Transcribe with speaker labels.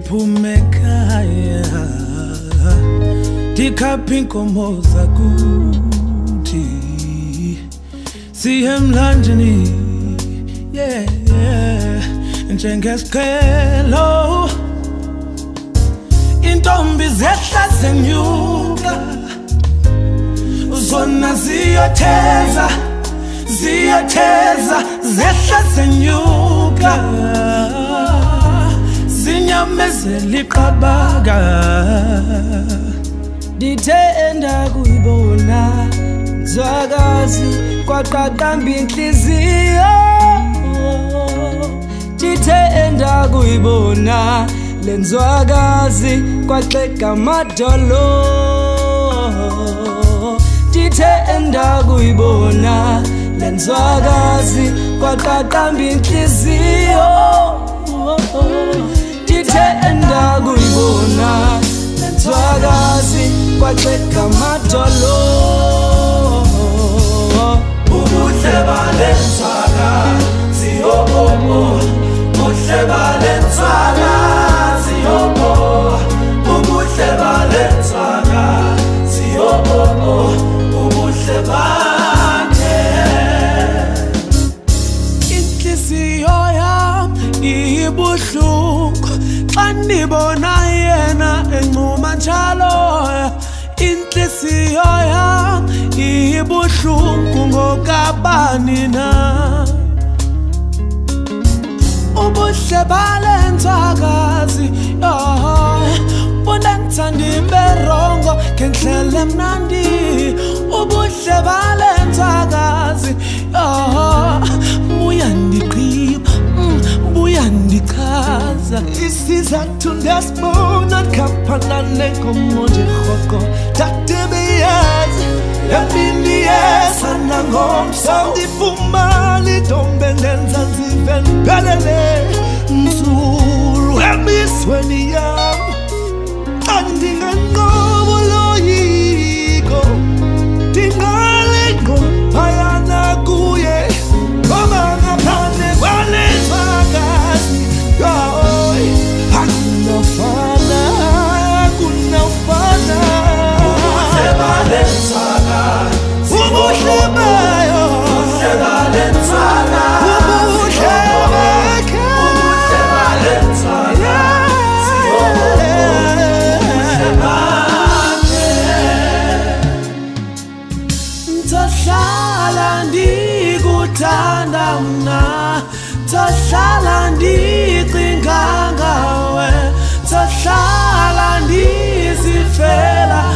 Speaker 1: Siphume ekhaya dikhapha inkomo zakuthi siye emlanjeni njengesiqhelo intombi zehla zenyuka zona ziyotheza zehla zenyuka zinyamezela iqabaka
Speaker 2: Dithenda kuyibona nzwakazi kwaqaqamba inhliziyo Dithenda kuyibona lenzwakazi kwaxeka amadolo Dithenda kuyibona lenzwakazi kwaqaqamba inhliziyo Dithenda kuyibona lenzwakazi kwaxeka amadolo
Speaker 1: Ubuhle balenzwakazi buhle balenzwakazi ubuhle balenzwakazi ubuhle bakhe inhliziyo yami ibuhlungu xa ndibona yena encuma njalo inhliziyo yami ibuhlungu ngokabani na ubuhle balenzwakazi bunenthanda iberongo ngendlela emnandi ubuhle balenzwakazi buyandiqhiba buyandichaza
Speaker 3: isizathu ndasibona ndikhaphana nenkomo nje rhoqo tatebeyazi yamini yesana ngomso ndifumana intombi endenza nzive ndiphelele nzulu emisweni yam andinganqobo loyiko ndingalengo phayana kuye ngoba ngaphandle kwalenzwakazi kunofana
Speaker 1: ubuhle balenzwakazi
Speaker 3: ubuhle bayo
Speaker 1: ubuhle balenzwakazi
Speaker 3: ubuhle bakhe
Speaker 1: ubuhle balenzwakazi ubuhle bakhe Ngizohlala ndikuthanda mna Ngizohlala ndicinga ngawe Ngizohlala ndizifela